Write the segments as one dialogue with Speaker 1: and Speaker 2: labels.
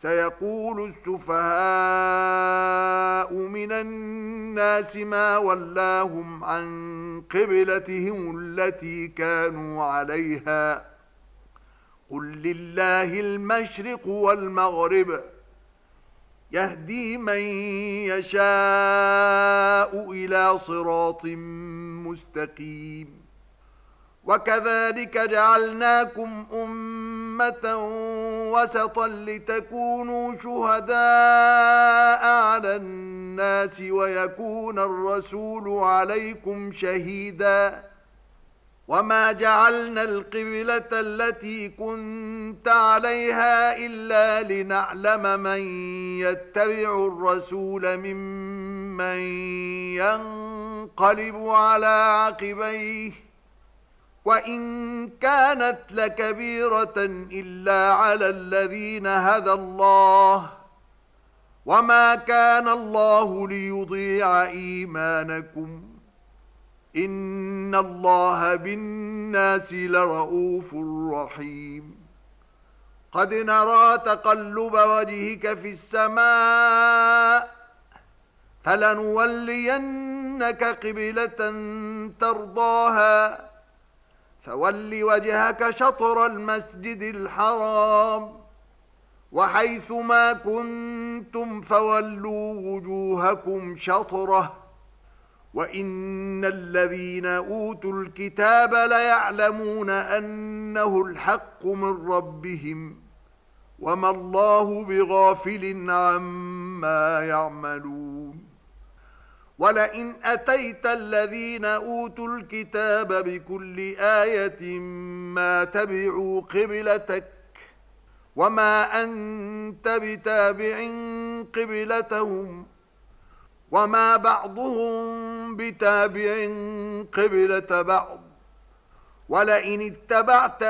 Speaker 1: سيقول السفهاء من الناس ما ولاهم عن قبلتهم التي كانوا عليها قل لله المشرق والمغرب يهدي من يشاء إلى صراط مستقيم وكذلك جعلناكم أمة وسطا لتكونوا شهداء على الناس ويكون الرسول عليكم شهيدا وما جعلنا القبلة التي كنت عليها إلا لنعلم من يتبع الرسول ممن ينقلب على عقبيه وإن كانت لكبيرة إلا على الذين هدى الله وما كان الله ليضيع إيمانكم إن الله بالناس لرؤوف رحيم قد نرى تقلب وجهك في السماء فلنولينك قبلة ترضاها فول وجهك شطر المسجد الحرام وحيث ما كنتم فولوا وجوهكم شطره وإن الذين أوتوا الكتاب ليعلمون أنه الحق من ربهم وما الله بغافل عما يعملون ولئن أتيت الذين أوتوا الكتاب بكل آية ما تبعوا قبلتك وما أنت بتابع قبلتهم وما بعضهم بتابع قبلة بعض ولئن اتبعت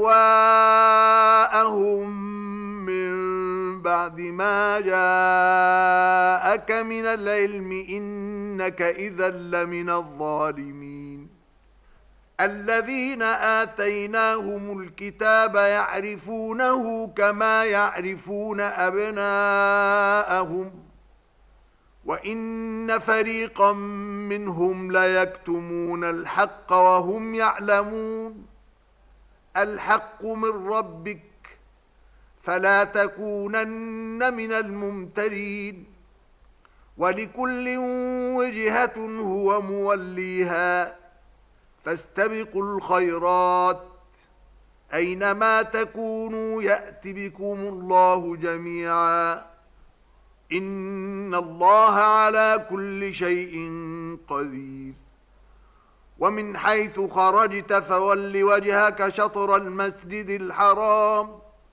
Speaker 1: أهواءهم من بعد ما جاءك من العلم إنك إذا لمن الظالمين الذين آتيناهم الكتاب يعرفونه كما يعرفون أبناءهم وإن فريقا منهم ليكتمون الحق وهم يعلمون الحق من ربك فلا تكونن من الممترين ولكل وجهة هو موليها فاستبقوا الخيرات أينما تكونوا يأت بكم الله جميعا إن الله على كل شيء قدير ومن حيث خرجت فول وجهك شطر المسجد الحرام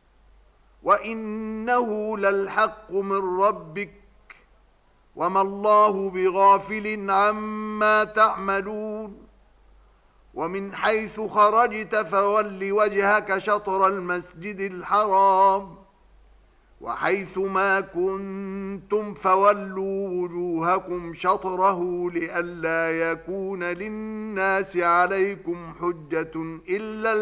Speaker 1: وإنه للحق من ربك وما الله بغافل عما تعملون ومن حيث خرجت فول وجهك شطر المسجد الحرام وحيث ما كنتم فولوا وجوهكم شطره لئلا يكون للناس عليكم حجة إلا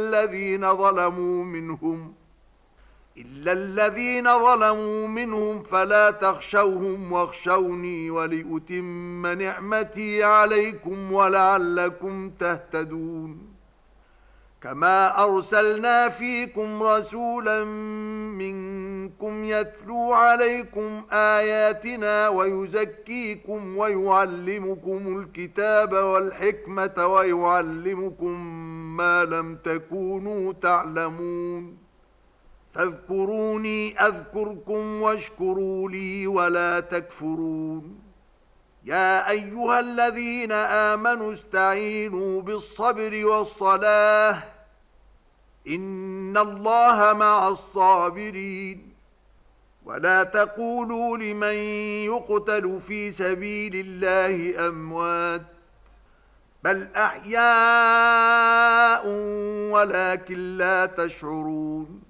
Speaker 1: الذين ظلموا منهم فلا تخشوهم واخشوني ولأتم نعمتي عليكم ولعلكم تهتدون كما أرسلنا فيكم رسولا منكم يتلو عليكم آياتنا ويزكيكم ويعلمكم الكتاب والحكمة ويعلمكم ما لم تكونوا تعلمون فاذكروني أذكركم واشكروا لي ولا تكفرون يا أيها الذين آمنوا استعينوا بالصبر والصلاة إن الله مع الصابرين ولا تقولوا لمن يقتل في سبيل الله أموات بل أحياء ولكن لا تشعرون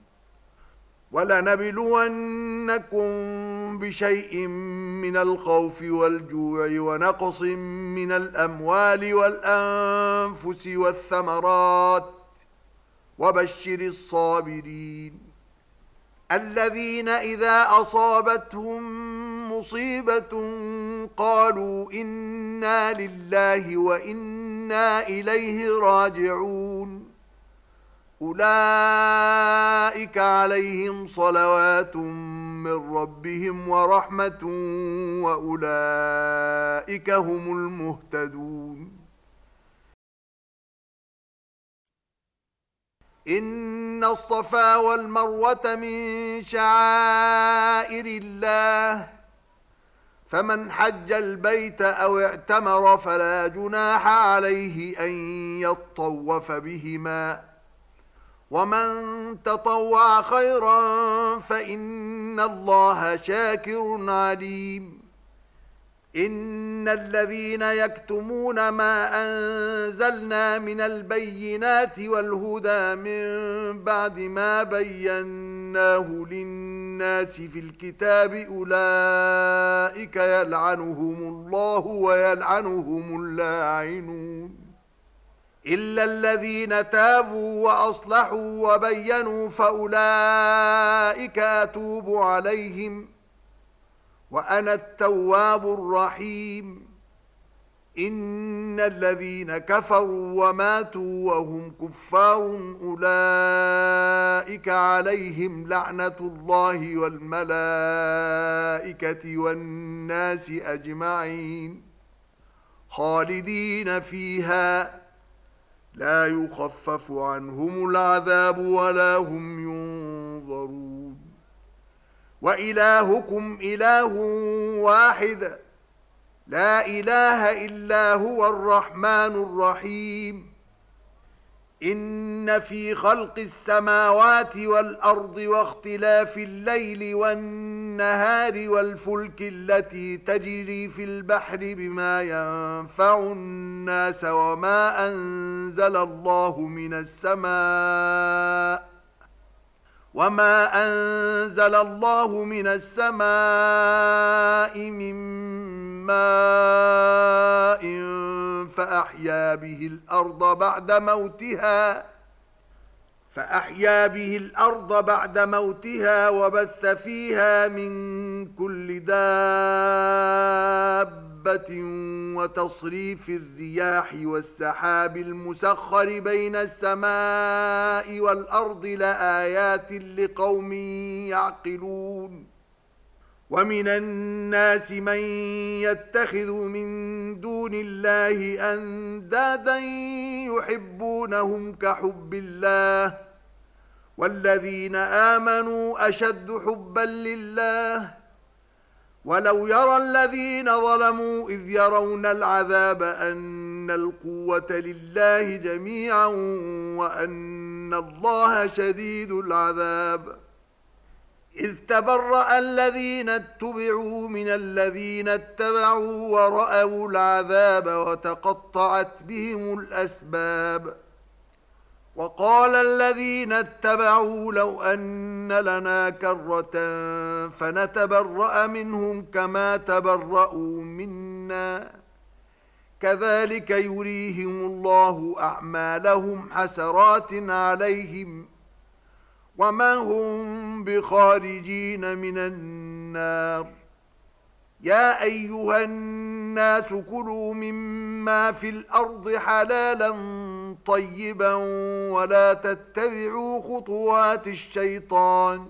Speaker 1: ولنبلونكم بشيء من الخوف والجوع ونقص من الأموال والأنفس والثمرات وبشر الصابرين الذين إذا أصابتهم مصيبة قالوا إنا لله وإنا إليه راجعون أولئك عليهم صلوات من ربهم ورحمة وأولئك هم المهتدون إن الصفا والمروة من شعائر الله فمن حج البيت أو اعتمر فلا جناح عليه أن يطوف بهما ومن تطوع خيرا فإن الله شاكر عليم إن الذين يكتمون ما أنزلنا من البينات والهدى من بعد ما بيناه للناس في الكتاب أولئك يلعنهم الله ويلعنهم اللاعنون إلا الذين تابوا وأصلحوا وبينوا فأولئك أتوب عليهم وأنا التواب الرحيم إن الذين كفروا وماتوا وهم كفار أولئك عليهم لعنة الله والملائكة والناس أجمعين خالدين فيها لا يخفف عنهم العذاب ولا هم ينظرون وإلهكم إله واحد لا إله إلا هو الرحمن الرحيم إن في خلق السماوات والأرض واختلاف الليل والنهار والفلك التي تجري في البحر بما ينفع الناس وما أنزل الله من السماء من ماء فأحيا به الأرض بعد موتها وبث فيها من كل دابة وتصريف الرياح والسحاب المسخر بين السماء والأرض لآيات لقوم يعقلون ومن الناس من يتخذ من دون الله أندادا يحبونهم كحب الله والذين آمنوا أشد حبا لله ولو يرى الذين ظلموا إذ يرون العذاب أن القوة لله جميعا وأن الله شديد العذاب إذ تبرأ الذين اتبعوا من الذين اتبعوا ورأوا العذاب وتقطعت بهم الأسباب وقال الذين اتبعوا لو أن لنا كرة فنتبرأ منهم كما تبرأوا منا كذلك يريهم الله أعمالهم حسرات عليهم وما هم بخارجين من النار يا أيها الناس كلوا مما في الأرض حلالا طيبا ولا تتبعوا خطوات الشيطان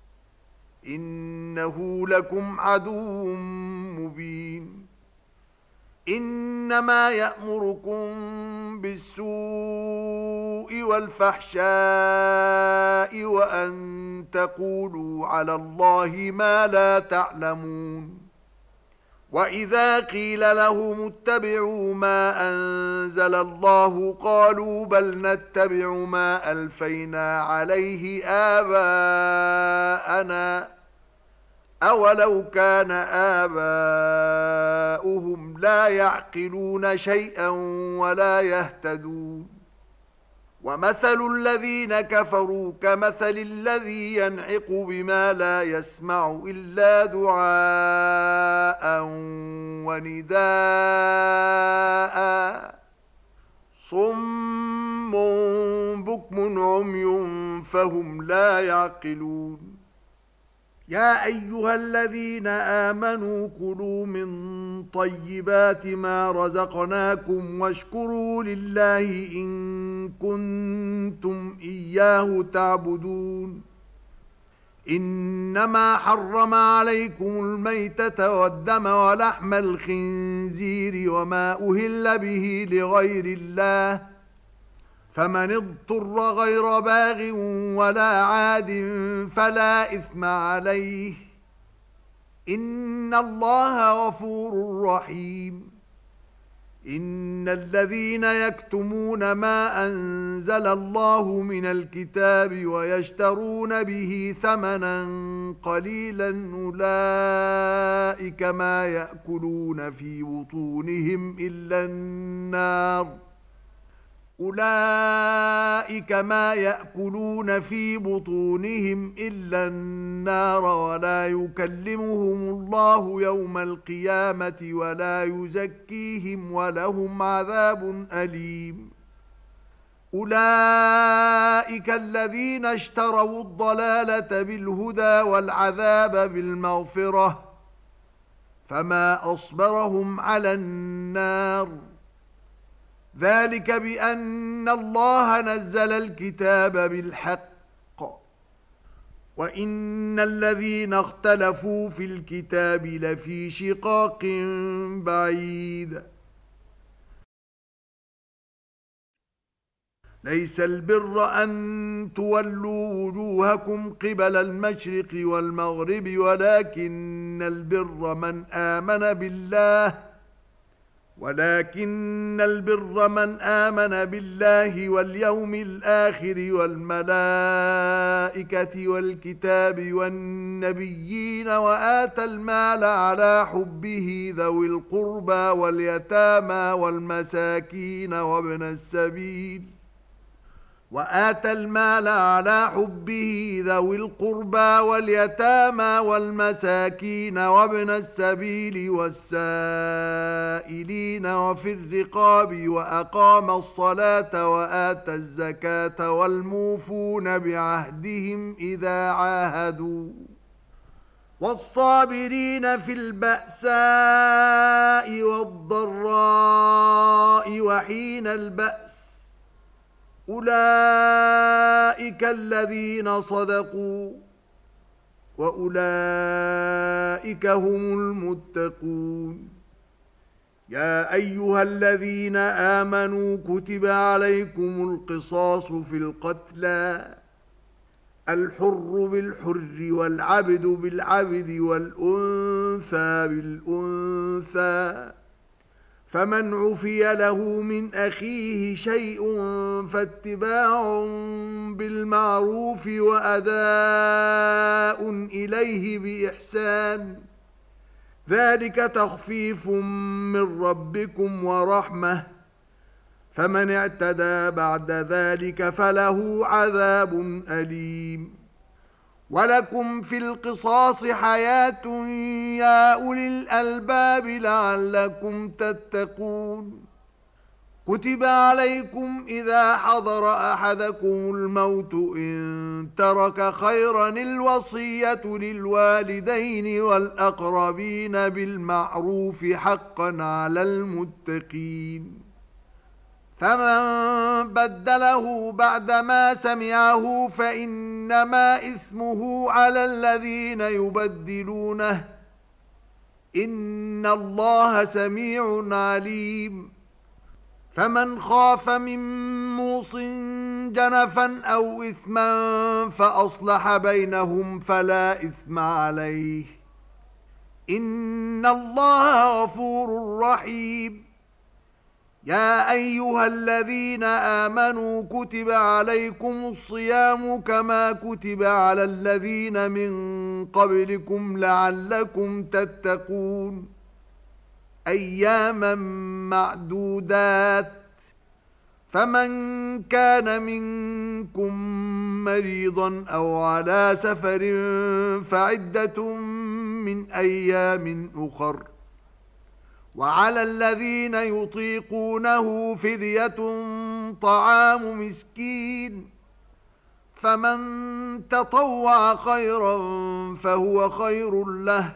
Speaker 1: إنه لكم عدو مبين إنما يأمركم بالسوء والفحشاء وأن تقولوا على الله ما لا تعلمون وإذا قيل لهم اتبعوا ما أنزل الله قالوا بل نتبع ما ألفينا عليه آباءنا أولو كان آباؤهم لا يعقلون شيئا ولا يهتدون ومثل الذين كفروا كمثل الذي ينعق بما لا يسمع إلا دعاء ونداء صم بكم عمي فهم لا يعقلون يا أيها الذين آمنوا كلوا من طيبات ما رزقناكم واشكروا لله إن كنتم إياه تعبدون إنما حرم عليكم الميتة والدم ولحم الخنزير وما أهل به لغير الله فمن اضطر غير باغ ولا عاد فلا إثم عليه إن الله غفور رحيم إن الذين يكتمون ما أنزل الله من الكتاب ويشترون به ثمنا قليلا أولئك ما يأكلون في بطونهم إلا النار ولا يكلمهم الله يوم القيامة ولا يزكيهم ولهم عذاب أليم أولئك الذين اشتروا الضلالة بالهدى والعذاب بالمغفرة فما أصبرهم على النار ذلك بأن الله نزل الكتاب بالحق وإن الذين اختلفوا في الكتاب لفي شقاق بعيد ليس البر أن تولوا وجوهكم قبل المشرق والمغرب ولكن البر من آمن بالله واليوم الآخر والملائكة والكتاب والنبيين وآتى المال على حبه ذوي القربى واليتامى والمساكين وابن السبيل والسائلين وفي الرقاب وأقام الصلاة وآتى الزكاة والموفون بعهدهم إذا عاهدوا والصابرين في البأساء والضراء وحين البأس أولئك الذين صدقوا وأولئك هم المتقون يا أيها الذين آمنوا كتب عليكم القصاص في القتلى الحر بالحر والعبد بالعبد والأنثى بالأنثى فمن عفي له من أخيه شيء فاتباع بالمعروف وأداء إليه بإحسان ذلك تخفيف من ربكم ورحمة فمن اعتدى بعد ذلك فله عذاب أليم ولكم في القصاص حياة يا أولي الألباب لعلكم تتقون كتب عليكم إذا حضر أحدكم الموت إن ترك خيرا الوصية للوالدين والأقربين بالمعروف حقا على المتقين فمن بدله بعدما سمعه فإنما إثمه على الذين يبدلونه إن الله سميع عليم فمن خاف من موص جنفا أو إثما فأصلح بينهم فلا إثم عليه إن الله غفور رحيم يا أيها الذين آمنوا كتب عليكم الصيام كما كتب على الذين من قبلكم لعلكم تتقون أياما معدودات فمن كان منكم مريضا أو على سفر فعدة من أيام أخر وعلى الذين يطيقونه فدية طعام مسكين فمن تطوع خيرا فهو خير له،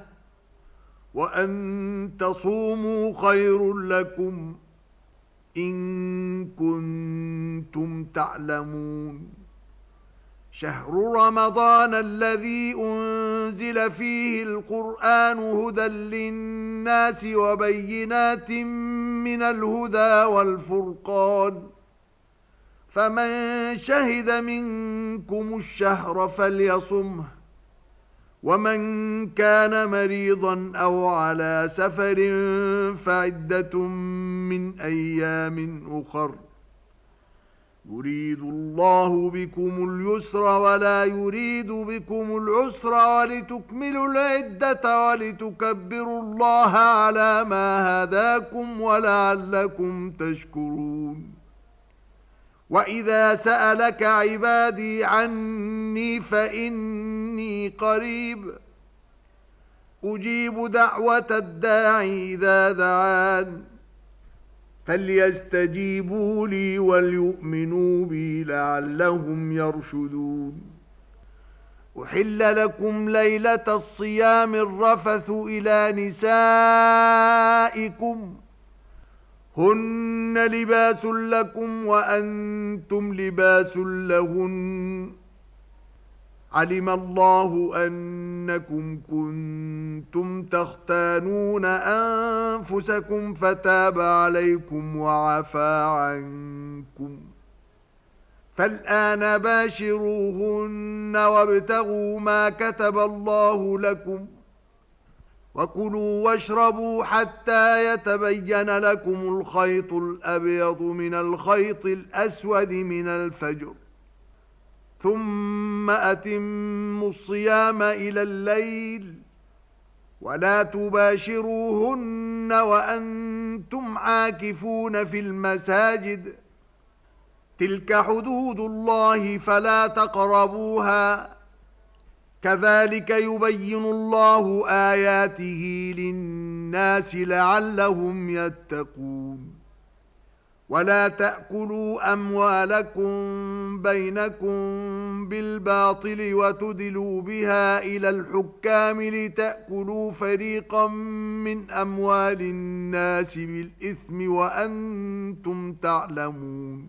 Speaker 1: وأن تصوموا خير لكم إن كنتم تعلمون. شهر رمضان الذي أنزل فيه القرآن هدى للناس وبينات من الهدى والفرقان، فمن شهد منكم الشهر فليصمه، ومن كان مريضا أو على سفر فعدة من أيام أخر، يريد الله بكم اليسر ولا يريد بكم العسر ولتكملوا العدة ولتكبروا الله على ما هداكم ولعلكم تشكرون. وإذا سألك عبادي عني فإني قريب أجيب دعوة الداعي إذا دعان، فليستجيبوا لي وليؤمنوا بي لعلهم يرشدون. أحل لكم ليلة الصيام الرفث إلى نسائكم هن لباس لكم وأنتم لباس لهن، علم الله أنكم كنتم تختانون أنفسكم فتاب عليكم وعفى عنكم، فالآن باشروهن وابتغوا ما كتب الله لكم، وكلوا واشربوا حتى يتبين لكم الخيط الأبيض من الخيط الأسود من الفجر، ثم أتموا الصيام إلى الليل، ولا تباشروهن وأنتم عاكفون في المساجد، تلك حدود الله فلا تقربوها، كذلك يبين الله آياته للناس لعلهم يتقون. ولا تأكلوا أموالكم بينكم بالباطل وتدلوا بها إلى الحكام لتأكلوا فريقا من أموال الناس بالإثم وأنتم تعلمون.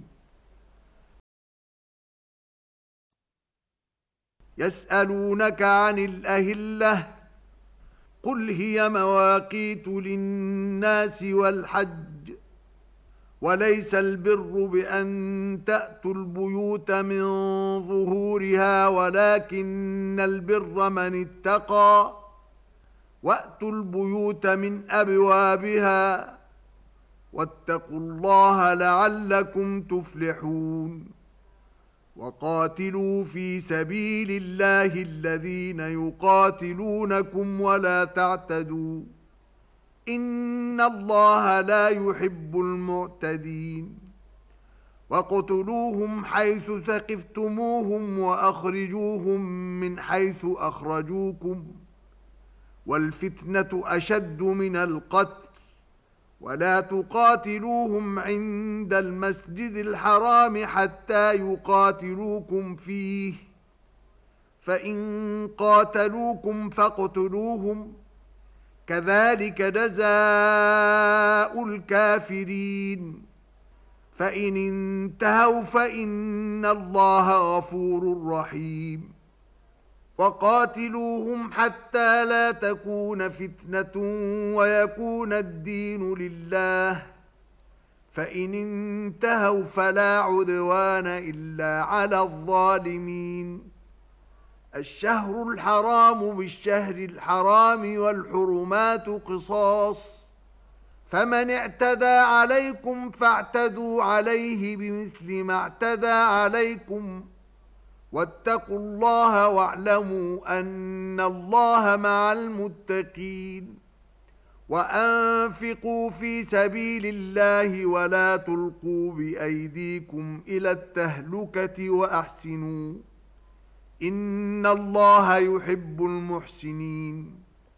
Speaker 1: يسألونك عن الأهلة قل هي مواقيت للناس والحج، وليس البر بأن تأتوا البيوت من ظهورها ولكن البر من اتقى، وأتوا البيوت من أبوابها، واتقوا الله لعلكم تفلحون. وقاتلوا في سبيل الله الذين يقاتلونكم ولا تعتدوا، إن الله لا يحب المعتدين. وقتلوهم حيث ثقفتموهم وأخرجوهم من حيث أخرجوكم، والفتنة أشد من القتل، ولا تقاتلوهم عند المسجد الحرام حتى يقاتلوكم فيه، فإن قاتلوكم فاقتلوهم، كذلك جزاء الكافرين، فإن انتهوا فإن الله غفور رحيم. وقاتلوهم حتى لا تكون فتنة ويكون الدين لله، فإن انتهوا فلا عدوان إلا على الظالمين. الشهر الحرام بالشهر الحرام والحرمات قصاص، فمن اعتدى عليكم فاعتدوا عليه بمثل ما اعتدى عليكم، واتقوا الله واعلموا أن الله مع المتقين. وأنفقوا في سبيل الله ولا تلقوا بأيديكم إلى التهلكة وأحسنوا، إن الله يحب المحسنين.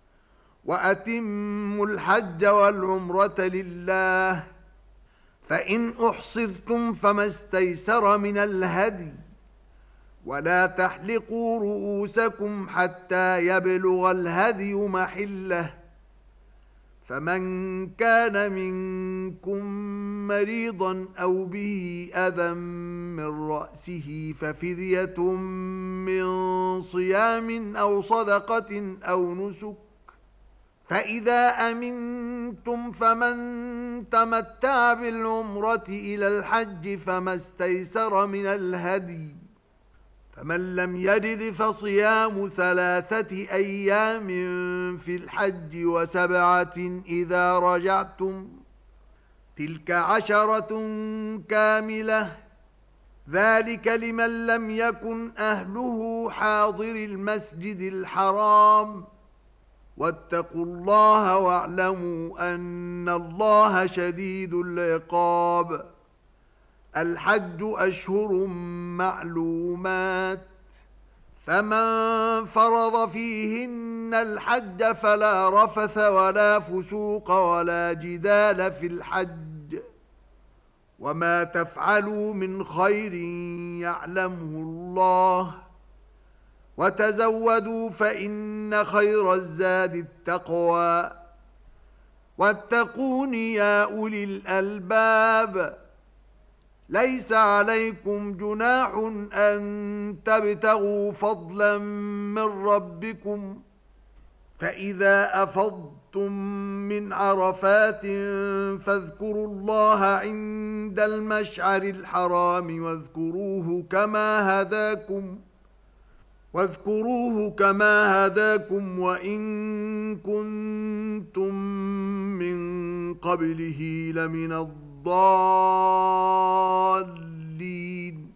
Speaker 1: وأتموا الحج والعمرة لله، فإن أحصرتم فما استيسر من الهدي، ولا تحلقوا رؤوسكم حتى يبلغ الهدي محله، فمن كان منكم مريضا أو به أذى من رأسه ففدية من صيام أو صدقة أو نسك، فإذا أمنتم فمن تمتع بالعمرة إلى الحج فما استيسر من الهدي، فمن لم يجد فصيام 3 أيام في الحج و7 إذا رجعتم، تلك 10 كاملة، ذلك لمن لم يكن أهله حاضر المسجد الحرام، واتقوا الله واعلموا أن الله شديد العقاب. الحج أشهر معلومات، فمن فرض فيهن الحج فلا رفث ولا فسوق ولا جدال في الحج، وما تفعلوا من خير يعلمه الله، وتزودوا فإن خير الزاد التقوى، واتقون يا أولي الألباب. ليس عليكم جناح أن تبتغوا فضلا من ربكم، فإذا أفضتم من عرفات فاذكروا الله عند المشعر الحرام واذكروه كما هداكم وإن كنتم من قبله لمن الضالين.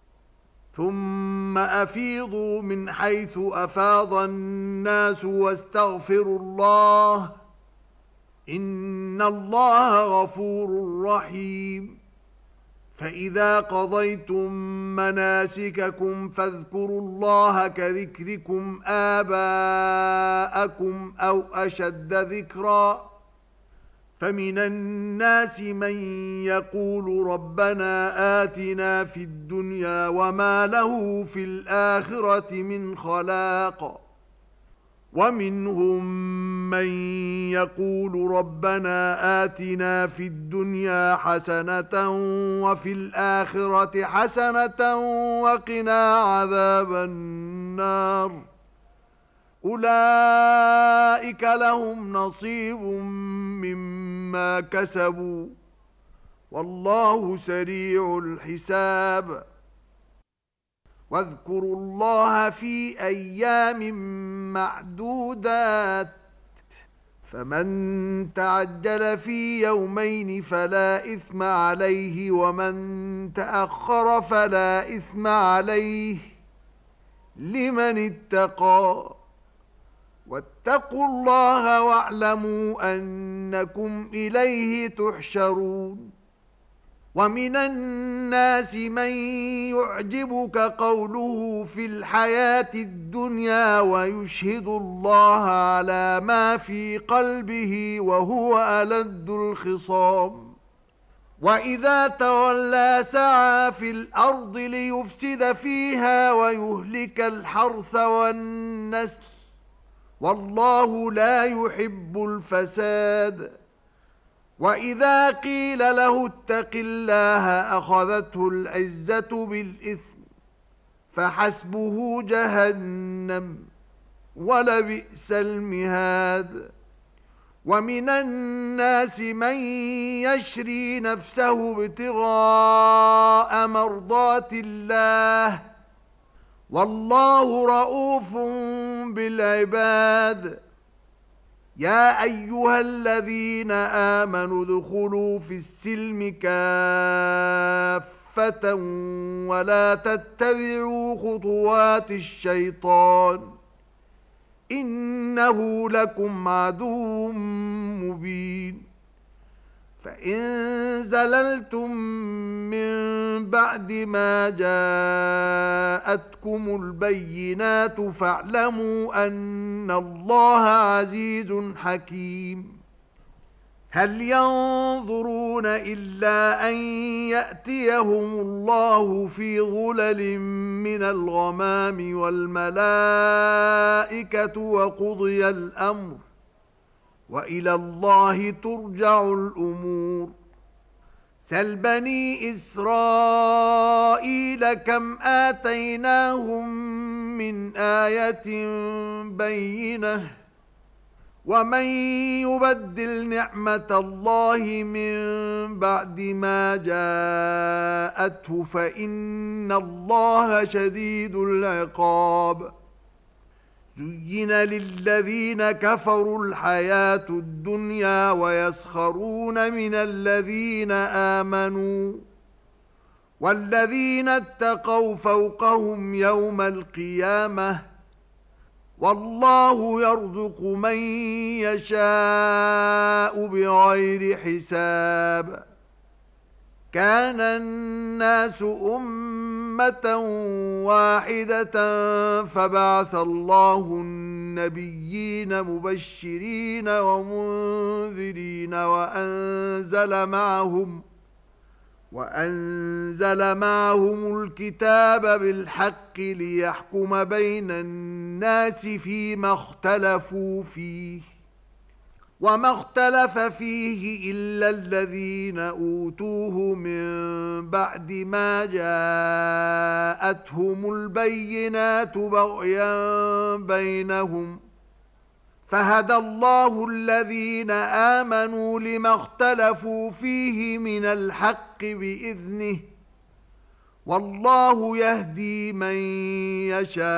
Speaker 1: ثم أفيضوا من حيث أفاض الناس واستغفروا الله، إن الله غفور رحيم. فإذا قضيتم مناسككم فاذكروا الله كذكركم آباءكم أو أشد ذكرا، فمن الناس من يقول ربنا آتنا في الدنيا وما له في الآخرة من خلاق، ومنهم من يقول ربنا آتنا في الدنيا حسنة وفي الآخرة حسنة وقنا عذاب النار. أولئك لهم نصيب مما كسبوا والله سريع الحساب. واذكروا الله في أيام معدودات، فمن تعجل في يومين فلا إثم عليه ومن تأخر فلا إثم عليه لمن اتقى. واتقوا الله واعلموا أنكم إليه تحشرون. ومن الناس من يعجبك قوله في الحياة الدنيا ويشهد الله على ما في قلبه وهو ألد الخصام، وإذا تولى سعى في الأرض ليفسد فيها ويهلك الحرث والنسل، والله لا يحب الفساد. وإذا قيل له اتق الله أخذته العزة بالإثم فحسبه جهنم ولبئس المهاد. ومن الناس من يشري نفسه ابتغاء مرضات الله والله رؤوف بالعباد. يا أيها الذين آمنوا ادخلوا في السلم كافة ولا تتبعوا خطوات الشيطان إنه لكم عدو مبين. فإن زللتم من بعد ما جاءتكم البينات فاعلموا أن الله عزيز حكيم. هل ينظرون إلا أن يأتيهم الله في ظلل من الغمام والملائكة وقضي الأمر وإلى الله ترجع الأمور سل بني إسرائيل كم آتيناهم من آية بينة ومن يبدل نعمة الله من بعد ما جاءته فإن الله شديد العقاب زين للذين كفروا الحياة الدنيا ويسخرون من الذين آمنوا والذين اتقوا فوقهم يوم القيامة والله يرزق من يشاء بغير حساب كان الناس أمة واحدة فبعث الله النبيين مبشرين ومنذرين وأنزل معهم الكتاب بالحق ليحكم بين الناس فيما اختلفوا فيه وما اختلف فيه إلا الذين أوتوه من بعد ما جاءتهم البينات بغيا بينهم فهدى الله الذين آمنوا لما اختلفوا فيه من الحق بإذنه والله يهدي من يشاء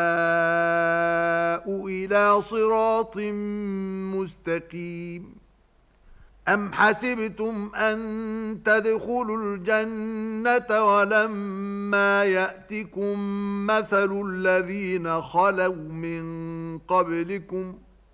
Speaker 1: إلى صراط مستقيم أم حسبتم أن تدخلوا الجنة ولما يأتكم مثل الذين خلوا من قبلكم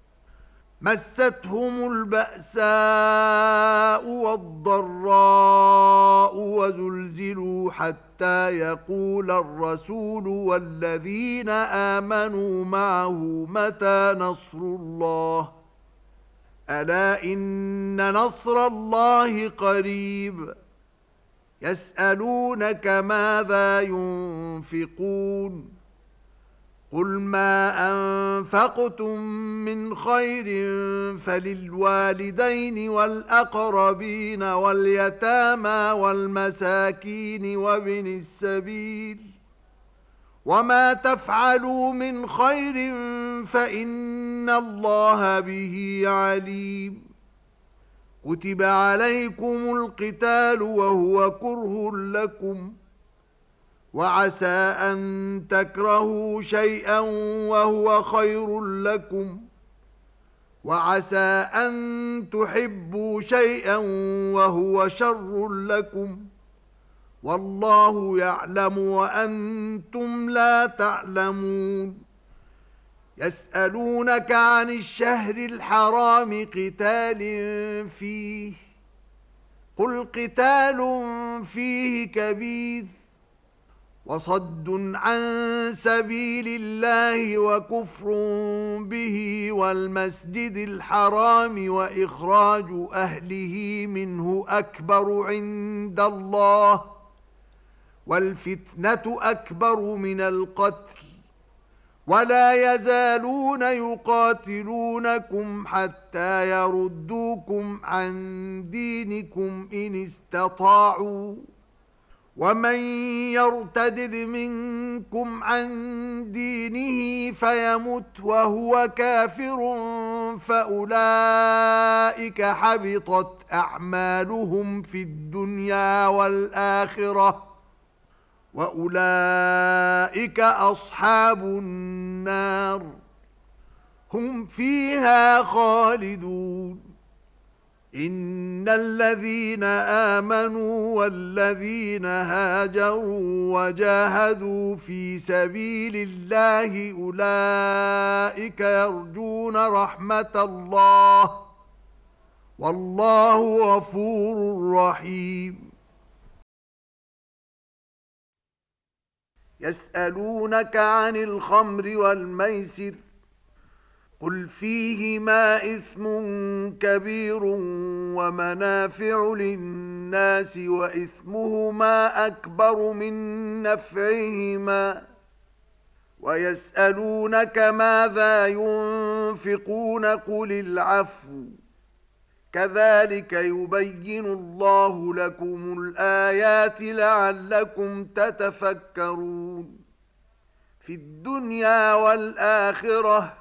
Speaker 1: مستهم البأساء والضراء وزلزلوا حتى يقول الرسول والذين آمنوا معه متى نصر الله ألا إن نصر الله قريب يسألونك ماذا ينفقون قل ما أنفقتم من خير فللوالدين والأقربين واليتامى والمساكين وابن السبيل وما تفعلوا من خير فإن الله به عليم كتب عليكم القتال وهو كره لكم وعسى أن تكرهوا شيئا وهو خير لكم وعسى أن تحبوا شيئا وهو شر لكم والله يعلم وأنتم لا تعلمون يسألونك عن الشهر الحرام قتال فيه قل قتال فيه كبير وصد عن سبيل الله وكفر به والمسجد الحرام وإخراج أهله منه أكبر عند الله والفتنة أكبر من القتل ولا يزالون يقاتلونكم حتى يردوكم عن دينكم إن استطاعوا ومن يرتدد منكم عن دينه فيمت وهو كافر فأولئك حبطت أعمالهم في الدنيا والآخرة وأولئك أصحاب النار هم فيها خالدون إن الذين آمنوا والذين هاجروا وجاهدوا في سبيل الله أولئك يرجون رحمة الله والله غفور رحيم يسألونك عن الخمر والميسر قل فيهما إثم كبير ومنافع للناس وإثمهما أكبر من نفعهما ويسألونك ماذا ينفقون قل العفو كذلك يبين الله لكم الآيات لعلكم تتفكرون في الدنيا والآخرة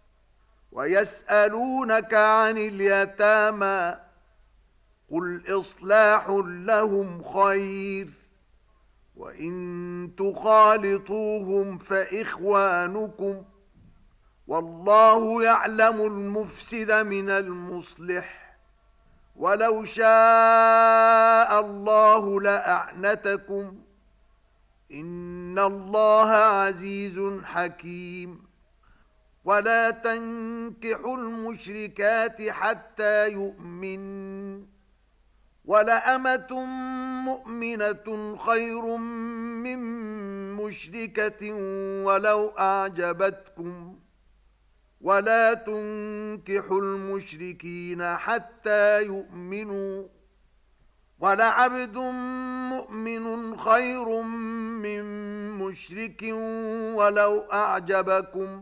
Speaker 1: ويسألونك عن اليتامى قل إصلاح لهم خير وإن تخالطوهم فإخوانكم والله يعلم المفسد من المصلح ولو شاء الله لأعنتكم إن الله عزيز حكيم ولا تنكحوا المشركات حتى يؤمنوا ولأمة مؤمنة خير من مشركة ولو أعجبتكم ولا تنكحوا المشركين حتى يؤمنوا ولعبد مؤمن خير من مشرك ولو أعجبكم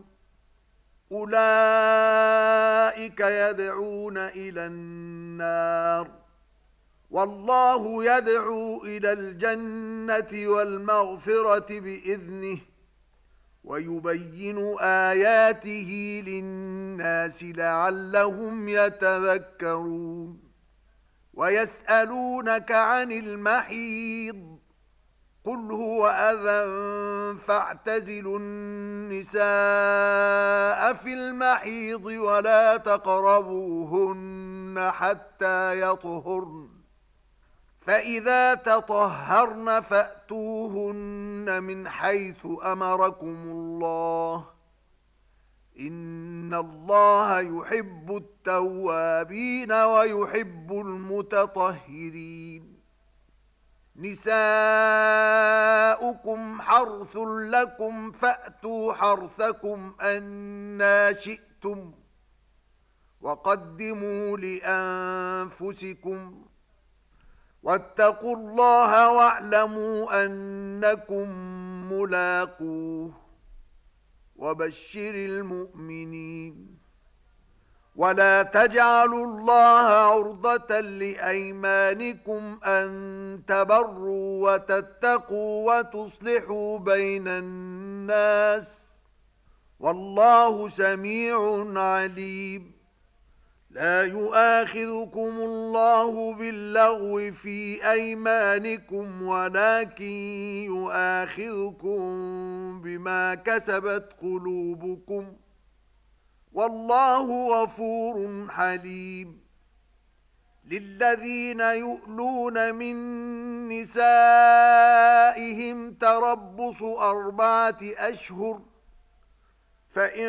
Speaker 1: أولئك يدعون إلى النار والله يدعو إلى الجنة والمغفرة بإذنه ويبين آياته للناس لعلهم يتذكرون ويسألونك عن المحيض قل هو أذى فاعتزلوا النساء في المحيض ولا تقربوهن حتى يطهرن فإذا تطهرن فأتوهن من حيث أمركم الله إن الله يحب التوابين ويحب المتطهرين نساؤكم حرث لكم فأتوا حرثكم أنى شئتم وقدموا لأنفسكم واتقوا الله واعلموا أنكم ملاقوه وبشر المؤمنين ولا تجعلوا الله عرضة لأيمانكم أن تبروا وتتقوا وتصلحوا بين الناس والله سميع عليم لا يؤاخذكم الله باللغو في أيمانكم ولكن يؤاخذكم بما كسبت قلوبكم والله غفور حليم للذين يؤلون من نسائهم تربص 4 أشهر فإن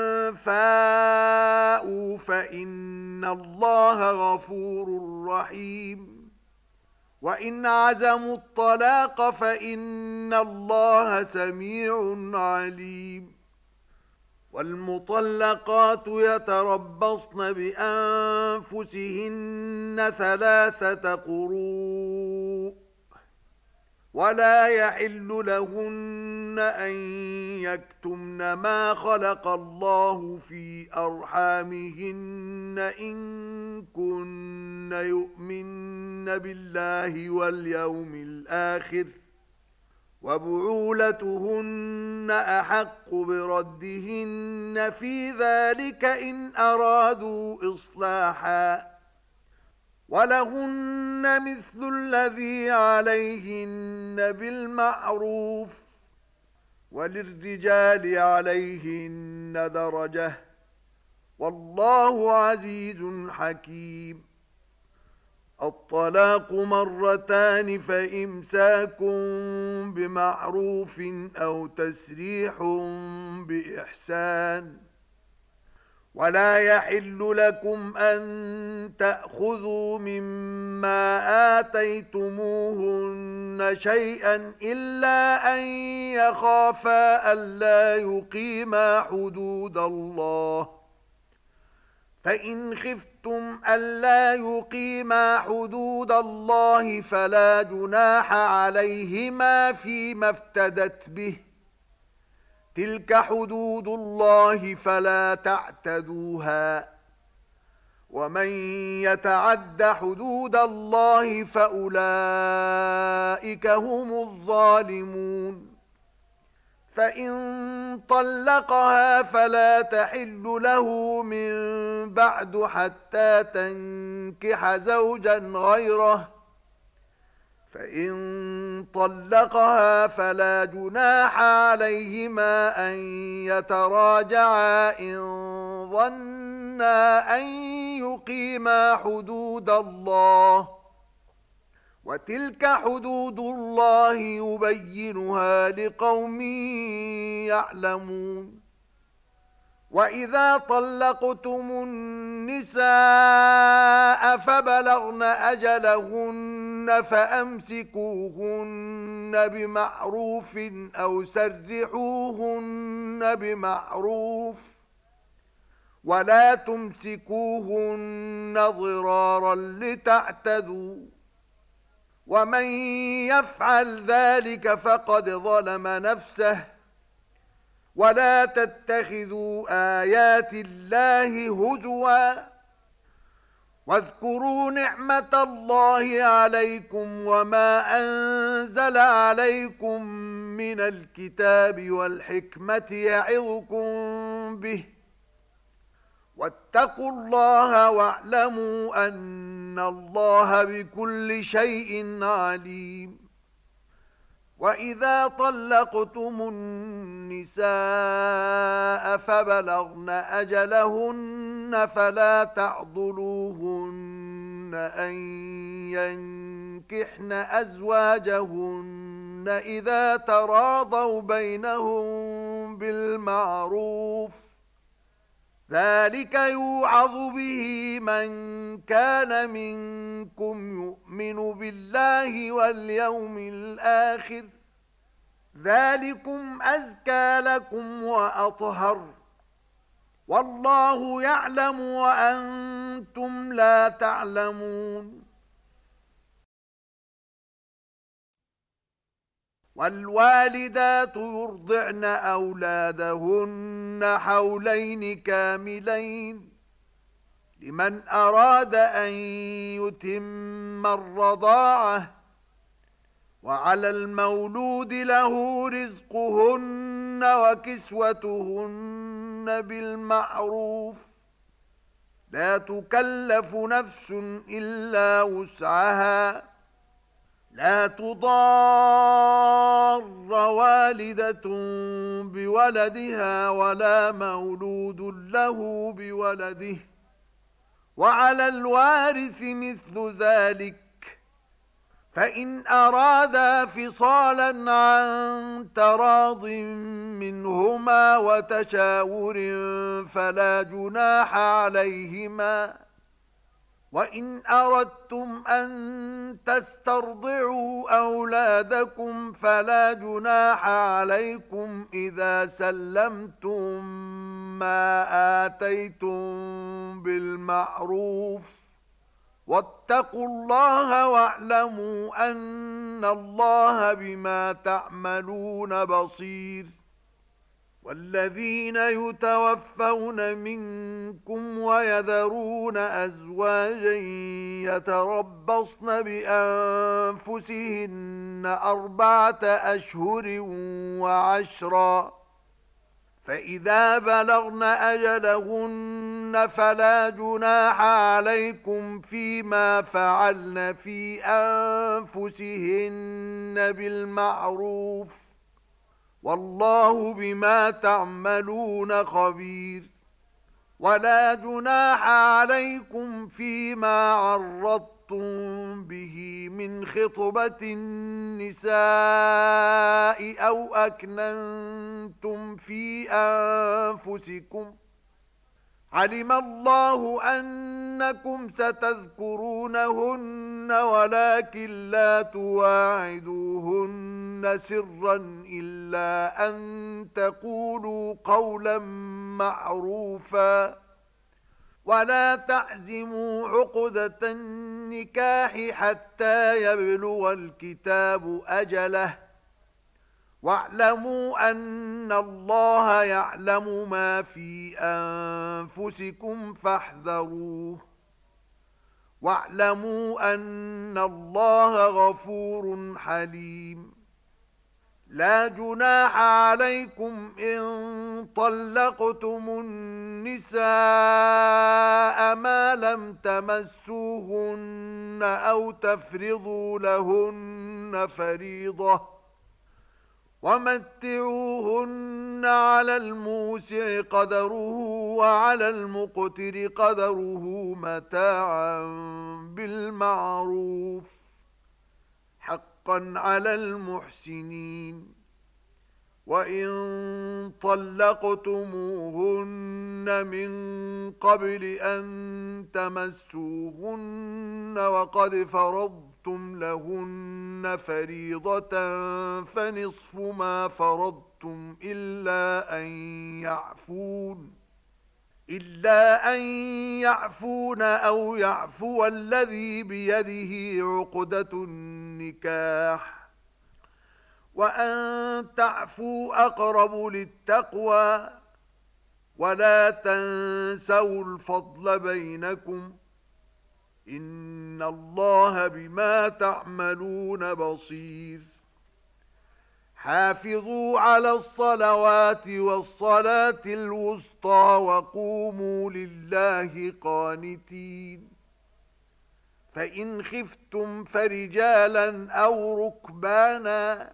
Speaker 1: فاءوا فإن الله غفور رحيم وإن عزموا الطلاق فإن الله سميع عليم والمطلقات يتربصن بأنفسهن 3 قروء ولا يحل لهن أن يكتمن ما خلق الله في أرحامهن إن كن يؤمن بالله واليوم الآخر وبعولتهن أحق بردهن في ذلك إن أرادوا إصلاحا ولهن مثل الذي عليهن بالمعروف وللرجال عليهن درجة والله عزيز حكيم الطلاق 2 فإمساك بمعروف أو تسريح بإحسان ولا يحل لكم أن تأخذوا مما آتيتموهن شيئا إلا أن يخافا ألا يقيما حدود الله فإن خفتم ألا يقيما حدود الله فلا جناح عليهما فيما افتدت به، تلك حدود الله فلا تعتدوها، ومن يتعد حدود الله فأولئك هم الظالمون. فإن طلقها فلا تحل له من بعد حتى تنكح زوجا غيره، فإن طلقها فلا جناح عليهما أن يتراجعا إن ظنا أن يقيما حدود الله، وتلك حدود الله يبينها لقوم يعلمون. وَإِذَا طَلَّقْتُمُ النِّسَاءَ فَبَلَغْنَ أَجَلَهُنَّ فَأَمْسِكُوهُنَّ بِمَعْرُوفٍ أَوْ سَرِّحُوهُنَّ بِمَعْرُوفٍ، وَلَا تُمْسِكُوهُنَّ ضِرَارًا لِتَعْتَدُوا، وَمَن يَفْعَلْ ذَلِكَ فَقَدْ ظَلَمَ نَفْسَهُ. ولا تتخذوا آيات الله هزوا، واذكروا نعمة الله عليكم وما أنزل عليكم من الكتاب والحكمة يعظكم به، واتقوا الله واعلموا أن الله بكل شيء عليم. وَإِذَا طَلَّقْتُمُ النِّسَاءَ فَبَلَغْنَ أَجَلَهُنَّ فَلَا تَعْضُلُوهُنَّ أَن يَنكِحْنَ أَزْوَاجَهُنَّ إِذَا تَرَاضَوْا بَيْنَهُم بِالْمَعْرُوفِ، ذَلِكَ يُوعَظُ بِهِ مَن كَانَ مِنكُمْ يُؤْمِنُ بِاللَّهِ وَالْيَوْمِ الْآخِرِ، ذَلِكُمْ أَزْكَى لَكُمْ وَأَطْهَرُ، وَاللَّهُ يَعْلَمُ وَأَنْتُمْ لَا تَعْلَمُونَ. وَالْوَالِدَاتُ يُرْضِعْنَ أَوْلَادَهُنَّ حَوْلَيْنِ كَامِلَيْنِ لِمَنْ أَرَادَ أَنْ يُتِمَّ الرَّضَاعَةَ، وَعَلَى الْمَوْلُودِ لَهُ رِزْقُهُنَّ وَكِسْوَتُهُنَّ بِالْمَعْرُوفِ، لَا تُكَلَّفُ نَفْسٌ إِلَّا وُسْعَهَا، لا تضار والدة بولدها ولا مولود له بولده، وعلى الوارث مثل ذلك، فإن أرادا فصالا عن تراض منهما وتشاور فلا جناح عليهما. وَإِنْ أَرَدْتُمْ أَن تَسْتَرْضِعُوا أَوْلَادَكُمْ فَلَا جُنَاحَ عَلَيْكُمْ إِذَا سَلَّمْتُم مَّا آتَيْتُم بِالْمَعْرُوفِ، وَاتَّقُوا اللَّهَ وَاعْلَمُوا أَنَّ اللَّهَ بِمَا تَعْمَلُونَ بَصِيرٌ. وَالَّذِينَ يُتَوَفَّوْنَ مِنكُمْ وَيَذَرُونَ أَزْوَاجًا يَتَرَبَّصْنَ بِأَنفُسِهِنَّ 4 أشهر وعشرا، فَإِذَا بَلَغْنَ أَجَلَهُنَّ فَلَا جُنَاحَ عَلَيْكُمْ فِيمَا فَعَلْنَ فِي أَنفُسِهِنَّ بِالْمَعْرُوفِ، والله بما تعملون خبير. ولا جناح عليكم فيما عرضتم به من خطبة النساء أو أكننتم في أنفسكم، علم الله أنكم ستذكرونهن ولكن لا تواعدوهن سرا إلا أن تقولوا قولا معروفا، ولا تعزموا عقدة النكاح حتى يبلغ الكتاب أجله واعلموا أن الله يعلم ما في أنفسكم فاحذروه واعلموا أن الله غفور حليم لا جناح عليكم إن طلقتم النساء ما لم تمسوهن أو تفرضوا لهن فريضة ومتعوهن على الموسع قدره وعلى المقتر قدره متاعا بالمعروف حقا على المحسنين وإن طلقتموهن من قبل أن تمسوهن وقد فرضتم لهن فريضة فنصف ما فرضتم إلا أن يعفون أو يعفو الذي بيده عقدة النكاح وأن تعفوا أقرب للتقوى ولا تنسوا الفضل بينكم إن الله بما تعملون بصير حافظوا على الصلوات والصلاة الوسطى وقوموا لله قانتين فإن خفتم فرجالا أو ركبانا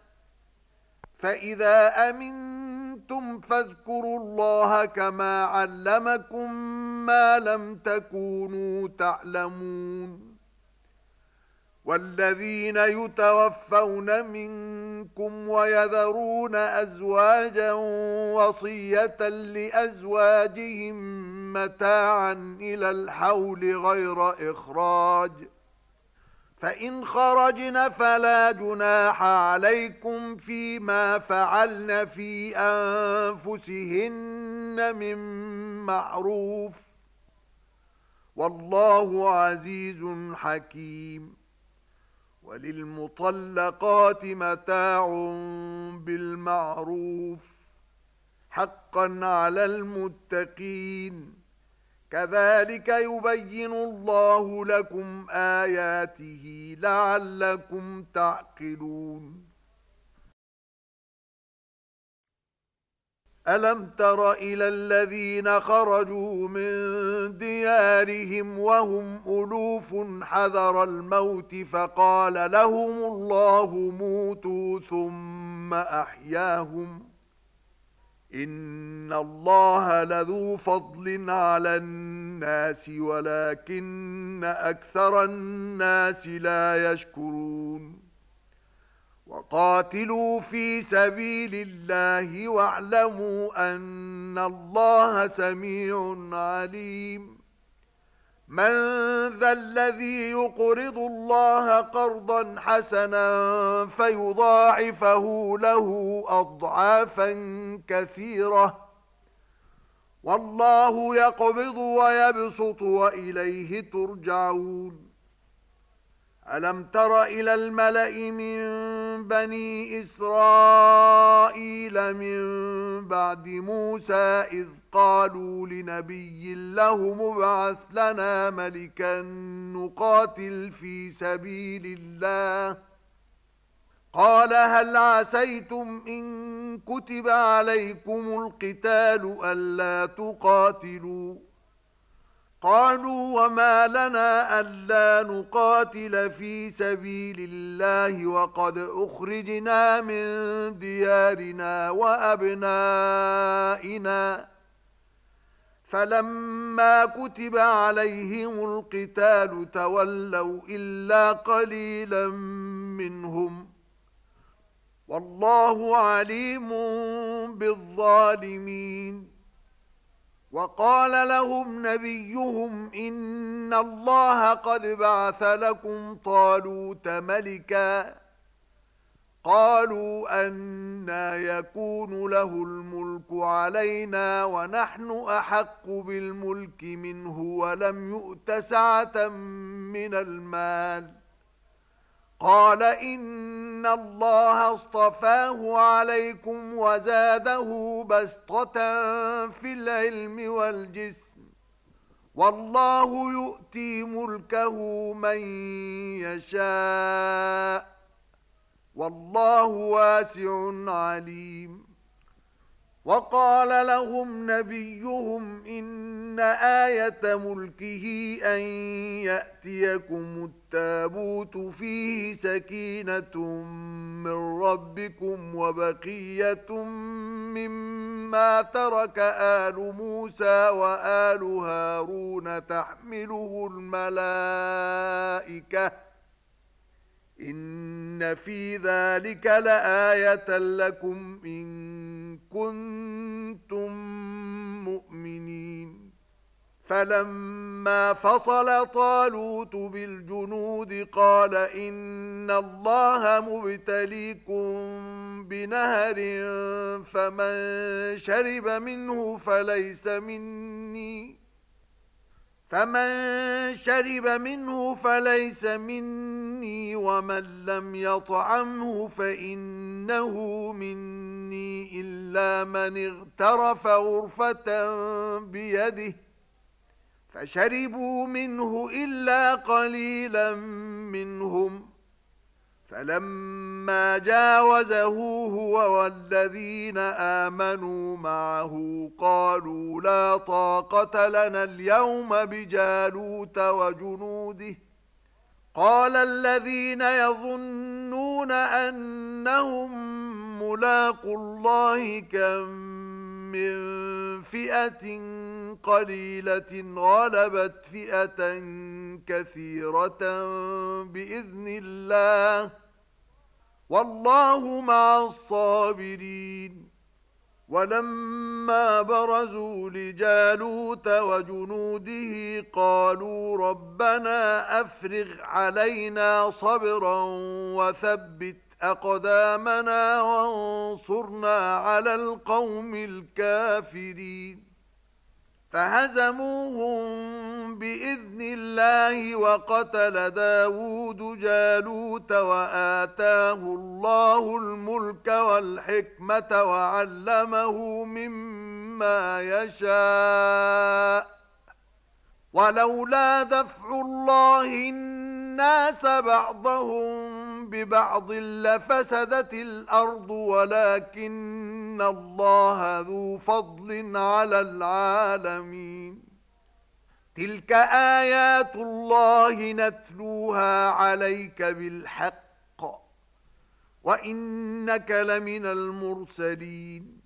Speaker 1: فإذا أمنتم فاذكروا الله كما علمكم ما لم تكونوا تعلمون والذين يتوفون منكم ويذرون أزواجا وصية لأزواجهم متاعا إلى الحول غير إخراج فإن خرجن فلا جناح عليكم فيما فعلن في أنفسهن من معروف والله عزيز حكيم وللمطلقات متاع بالمعروف حقا على المتقين كذلك يبين الله لكم آياته لعلكم تعقلون ألم تر إلى الذين خرجوا من ديارهم وهم ألوف حذر الموت فقال لهم الله موتوا ثم أحياهم إن الله لذو فضل على الناس ولكن أكثر الناس لا يشكرون وقاتلوا في سبيل الله واعلموا أن الله سميع عليم من ذا الذي يقرض الله قرضا حسنا فيضاعفه له أضعافا كثيرة والله يقبض ويبسط وإليه ترجعون ألم تر إلى الملأ من بني إسرائيل من بعد موسى إذ قالوا لنبي له مبعث لنا ملكا نقاتل في سبيل الله قال هل عسيتم إن كتب عليكم القتال ألا تقاتلوا قالوا وما لنا ألا نقاتل في سبيل الله وقد أخرجنا من ديارنا وأبنائنا فلما كتب عليهم القتال تولوا إلا قليلا منهم والله عليم بالظالمين وقال لهم نبيهم إن الله قد بعث لكم طالوت ملكا قالوا أنى يكون له الملك علينا ونحن أحق بالملك منه ولم يؤت سعة من المال. قال إن الله اصطفاه عليكم وزاده بسطة في العلم والجسم، والله يؤتي ملكه من يشاء، والله واسع عليم. وقال لهم نبيهم إن آية ملكه أن يأتيكم التابوت فيه سكينة من ربكم وبقية مما ترك آل موسى وآل هارون تحمله الملائكة إن في ذلك لآية لكم إن كنتم مؤمنين. فلما فصل طالوت بالجنود قال إن الله مبتليكم بنهر فمن شرب منه فليس مني ومن لم يطعمه فإنه مني إلا من اغترف غرفة بيده، فشربوا منه إلا قليلا منهم. فلما جاوزه هو والذين آمنوا معه قالوا لا طاقة لنا اليوم بجالوت وجنوده. قال الذين يظنون أنهم ملاقو الله كم من فئة قليلة غلبت فئة كثيرة بإذن الله، والله مع الصابرين. ولما برزوا لجالوت وجنوده قالوا ربنا أفرغ علينا صبرا وثبت أقدامنا وانصرنا على القوم الكافرين. فهزموهم بإذن الله وقتل داود جالوت وآتاه الله الملك والحكمة وعلمه مما يشاء. ولولا دفع الله الناس بعضهم ببعض لفسدت الأرض ولكن الله ذو فضل على العالمين. تلك آيات الله نتلوها عليك بالحق وإنك لمن المرسلين.